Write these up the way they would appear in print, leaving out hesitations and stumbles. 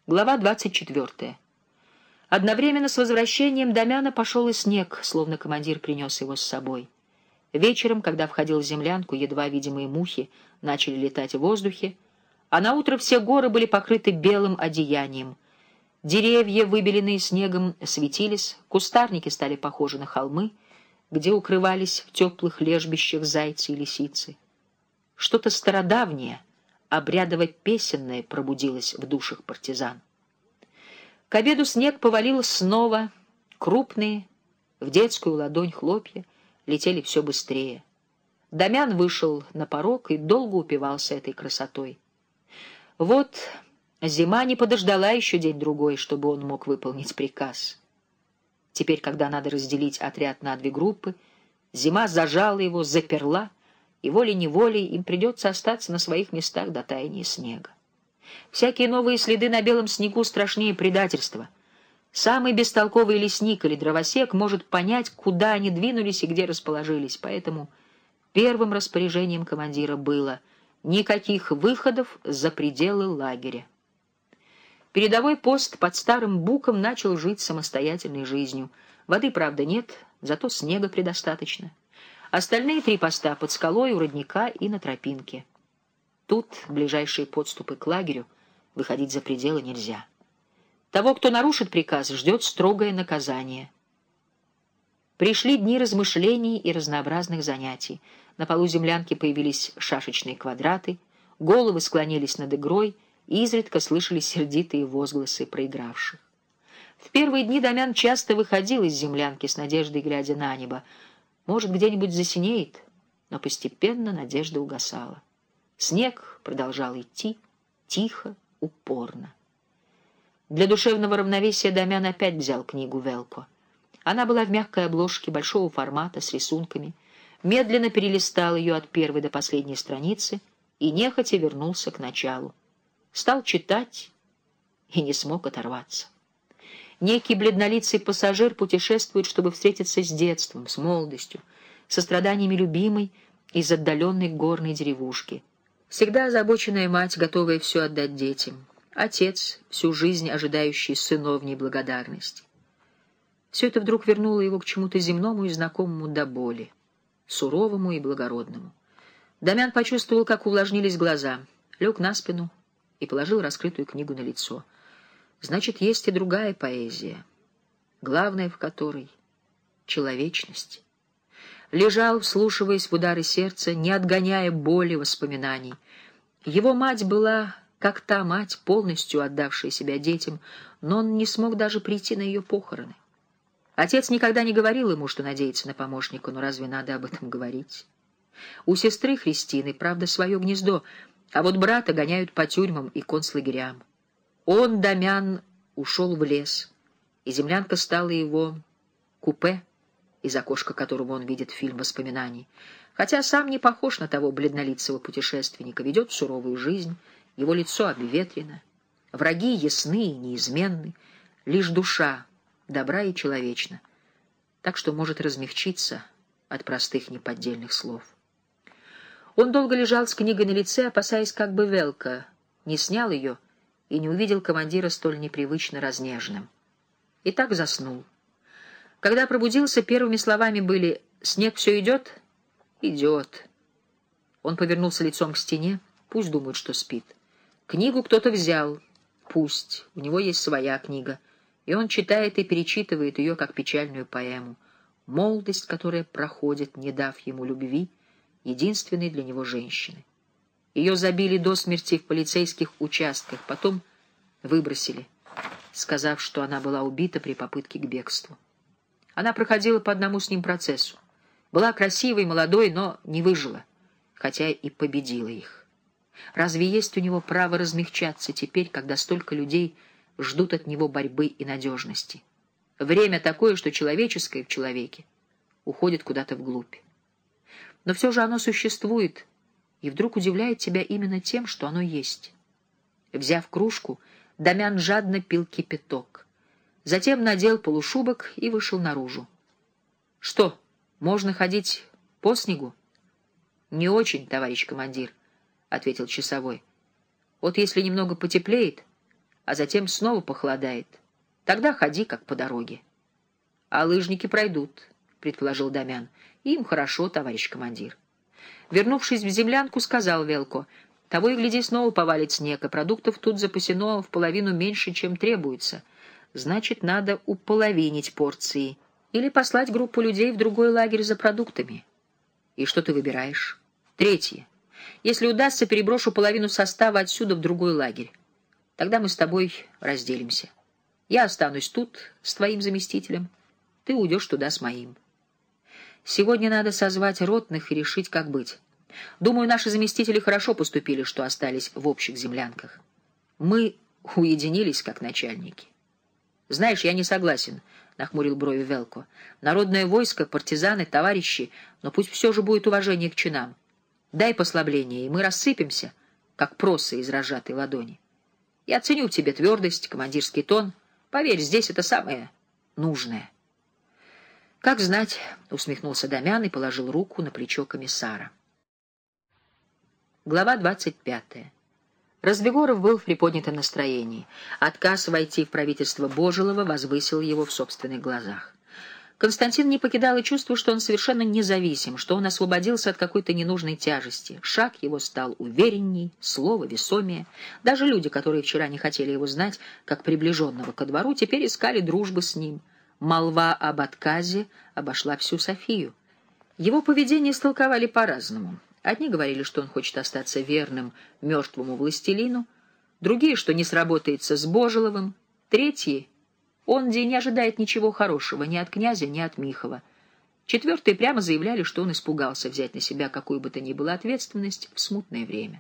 Глава 24. Одновременно с возвращением Дамяна пошел и снег, словно командир принес его с собой. Вечером, когда входил в землянку, едва видимые мухи начали летать в воздухе, а наутро все горы были покрыты белым одеянием. Деревья, выбеленные снегом, светились, кустарники стали похожи на холмы, где укрывались в теплых лежбищах зайцы и лисицы. Что-то стародавнее, обрядово-песенное пробудилось в душах партизан. К обеду снег повалил снова, крупные, в детскую ладонь хлопья летели все быстрее. Дамян вышел на порог и долго упивался этой красотой. Вот зима не подождала еще день-другой, чтобы он мог выполнить приказ. Теперь, когда надо разделить отряд на две группы, зима зажала его, заперла, и волей-неволей им придется остаться на своих местах до таяния снега. Всякие новые следы на белом снегу страшнее предательства. Самый бестолковый лесник или дровосек может понять, куда они двинулись и где расположились, поэтому первым распоряжением командира было никаких выходов за пределы лагеря. Передовой пост под Старым Буком начал жить самостоятельной жизнью. Воды, правда, нет, зато снега предостаточно. Остальные три поста под скалой, у родника и на тропинке. Тут, ближайшие подступы к лагерю, выходить за пределы нельзя. Того, кто нарушит приказ, ждет строгое наказание. Пришли дни размышлений и разнообразных занятий. На полу землянки появились шашечные квадраты, головы склонились над игрой, и изредка слышались сердитые возгласы проигравших. В первые дни Дамян часто выходил из землянки с надеждой, глядя на небо. Может, где-нибудь засинеет, но постепенно надежда угасала. Снег продолжал идти, тихо, упорно. Для душевного равновесия Дамян опять взял книгу Велко. Она была в мягкой обложке большого формата с рисунками, медленно перелистал ее от первой до последней страницы и нехотя вернулся к началу. Стал читать и не смог оторваться. Некий бледнолицый пассажир путешествует, чтобы встретиться с детством, с молодостью, со страданиями любимой из отдаленной горной деревушки. Всегда озабоченная мать, готовая все отдать детям. Отец, всю жизнь ожидающий сыновней благодарности. Все это вдруг вернуло его к чему-то земному и знакомому до боли, суровому и благородному. Дамян почувствовал, как увлажнились глаза, лег на спину и положил раскрытую книгу на лицо. Значит, есть и другая поэзия, главная в которой — человечность. Лежал, вслушиваясь в удары сердца, не отгоняя боли воспоминаний. Его мать была, как та мать, полностью отдавшая себя детям, но он не смог даже прийти на ее похороны. Отец никогда не говорил ему, что надеется на помощника, но разве надо об этом говорить? У сестры Христины, правда, свое гнездо, а вот брата гоняют по тюрьмам и концлагерям. Он, Дамян, ушел в лес, и землянка стала его купе, из окошка которого он видит фильм воспоминаний. Хотя сам не похож на того бледнолицего путешественника, ведет суровую жизнь, его лицо обветрено, враги ясны и неизменны, лишь душа добра и человечна, так что может размягчиться от простых неподдельных слов. Он долго лежал с книгой на лице, опасаясь, как бы Велко не снял ее и не увидел командира столь непривычно разнеженным. И так заснул. Когда пробудился, первыми словами были: «Снег все идет?» «Идет». Он повернулся лицом к стене. Пусть думают, что спит. Книгу кто-то взял. Пусть. У него есть своя книга. И он читает и перечитывает ее, как печальную поэму. Молодость, которая проходит, не дав ему любви, единственной для него женщины. Ее забили до смерти в полицейских участках, потом выбросили, сказав, что она была убита при попытке к бегству. Она проходила по одному с ним процессу. Была красивой, молодой, но не выжила, хотя и победила их. Разве есть у него право размягчаться теперь, когда столько людей ждут от него борьбы и надежности? Время такое, что человеческое в человеке уходит куда-то вглубь. Но все же оно существует, и вдруг удивляет тебя именно тем, что оно есть. Взяв кружку, Дамян жадно пил кипяток. Затем надел полушубок и вышел наружу. — Что, можно ходить по снегу? — Не очень, товарищ командир, — ответил часовой. — Вот если немного потеплеет, а затем снова похолодает. Тогда ходи, как по дороге. — А лыжники пройдут, — предположил Дамян. — Им хорошо, товарищ командир. Вернувшись в землянку, сказал Велко: — Того и гляди, снова повалит снег, и продуктов тут запасено в половину меньше, чем требуется. Значит, надо уполовинить порции или послать группу людей в другой лагерь за продуктами. И что ты выбираешь? Третье. Если удастся, переброшу половину состава отсюда в другой лагерь. Тогда мы с тобой разделимся. Я останусь тут с твоим заместителем, ты уйдешь туда с моим. Сегодня надо созвать ротных и решить, как быть. Думаю, наши заместители хорошо поступили, что остались в общих землянках. Мы уединились, как начальники. Знаешь, я не согласен, — нахмурил брови Велко. Народное войско, партизаны, товарищи, но пусть все же будет уважение к чинам. Дай послабление, и мы рассыпемся, как просы из разжатой ладони. Я ценю в тебе твердость, командирский тон. Поверь, здесь это самое нужное. Как знать, — усмехнулся Дамян и положил руку на плечо комиссара. Глава 25. Развигоров был в приподнятом настроении. Отказ войти в правительство Божилова возвысил его в собственных глазах. Константин не покидало чувство, что он совершенно независим, что он освободился от какой-то ненужной тяжести. Шаг его стал уверенней, слово весомее. Даже люди, которые вчера не хотели его знать, как приближенного ко двору, теперь искали дружбы с ним. Молва об отказе обошла всю Софию. Его поведение истолковали по-разному. Одни говорили, что он хочет остаться верным мертвому властелину, другие, что не сработается с Божиловым, третьи — он где не ожидает ничего хорошего ни от князя, ни от Михова. Четвертые прямо заявляли, что он испугался взять на себя какую бы то ни было ответственность в смутное время.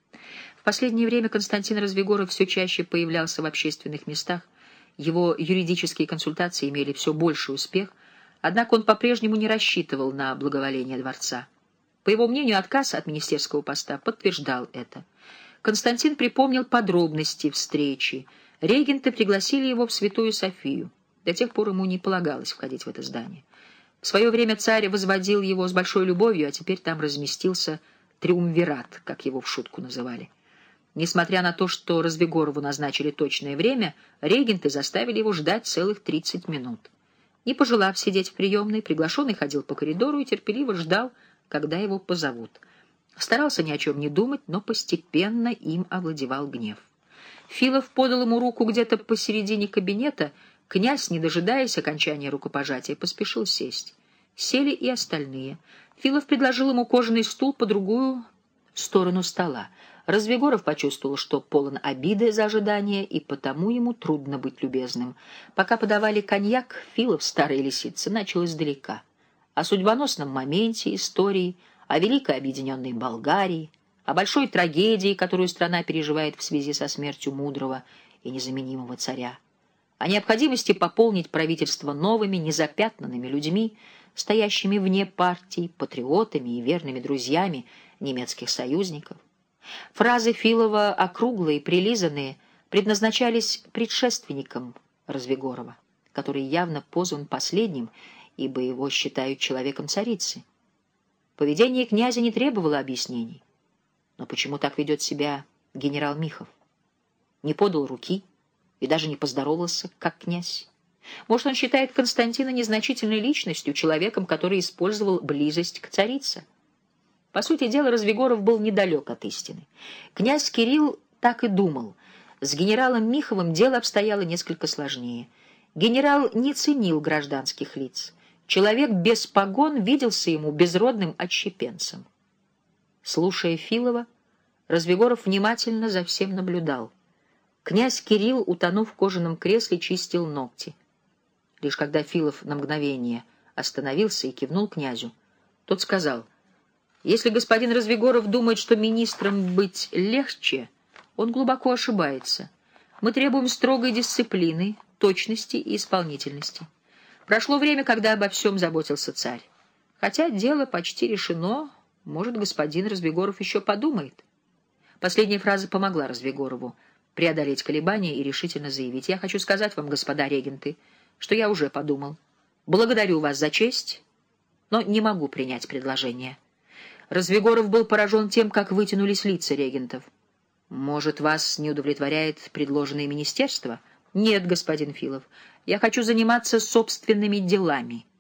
В последнее время Константин Развигоров все чаще появлялся в общественных местах, его юридические консультации имели все больший успех, однако он по-прежнему не рассчитывал на благоволение дворца. По его мнению, отказ от министерского поста подтверждал это. Константин припомнил подробности встречи. Регенты пригласили его в Святую Софию. До тех пор ему не полагалось входить в это здание. В свое время царь возводил его с большой любовью, а теперь там разместился триумвират, как его в шутку называли. Несмотря на то, что Развигорову назначили точное время, регенты заставили его ждать целых 30 минут. Не пожелав сидеть в приемной, приглашенный ходил по коридору и терпеливо ждал, когда его позовут. Старался ни о чем не думать, но постепенно им овладевал гнев. Филов подал ему руку где-то посередине кабинета. Князь, не дожидаясь окончания рукопожатия, поспешил сесть. Сели и остальные. Филов предложил ему кожаный стул по другую сторону стола. Развигоров почувствовал, что полон обиды за ожидание, и потому ему трудно быть любезным. Пока подавали коньяк, Филов, старая лисица, начал издалека. О судьбоносном моменте истории, о великой объединенной Болгарии, о большой трагедии, которую страна переживает в связи со смертью мудрого и незаменимого царя, о необходимости пополнить правительство новыми, незапятнанными людьми, стоящими вне партий, патриотами и верными друзьями немецких союзников. Фразы Филова, округлые, прилизанные, предназначались предшественникам Развигорова, который явно позван последним, ибо его считают человеком царицы. Поведение князя не требовало объяснений. Но почему так ведет себя генерал Михов? Не подал руки и даже не поздоровался, как князь. Может, он считает Константина незначительной личностью, человеком, который использовал близость к царице? По сути дела, Развигоров был недалек от истины. Князь Кирилл так и думал. С генералом Миховым дело обстояло несколько сложнее. Генерал не ценил гражданских лиц. Человек без погон виделся ему безродным отщепенцем. Слушая Филова, Развигоров внимательно за всем наблюдал. Князь Кирилл, утонув в кожаном кресле, чистил ногти. Лишь когда Филов на мгновение остановился и кивнул князю, тот сказал: «Если господин Развигоров думает, что министром быть легче, он глубоко ошибается. Мы требуем строгой дисциплины, точности и исполнительности. Прошло время, когда обо всем заботился царь. Хотя дело почти решено, может, господин Развигоров еще подумает». Последняя фраза помогла Развигорову преодолеть колебания и решительно заявить: «Я хочу сказать вам, господа регенты, что я уже подумал. Благодарю вас за честь, но не могу принять предложение». Развигоров был поражен тем, как вытянулись лица регентов. Может, вас не удовлетворяет предложенное министерство? Нет, господин Филов, я хочу заниматься собственными делами.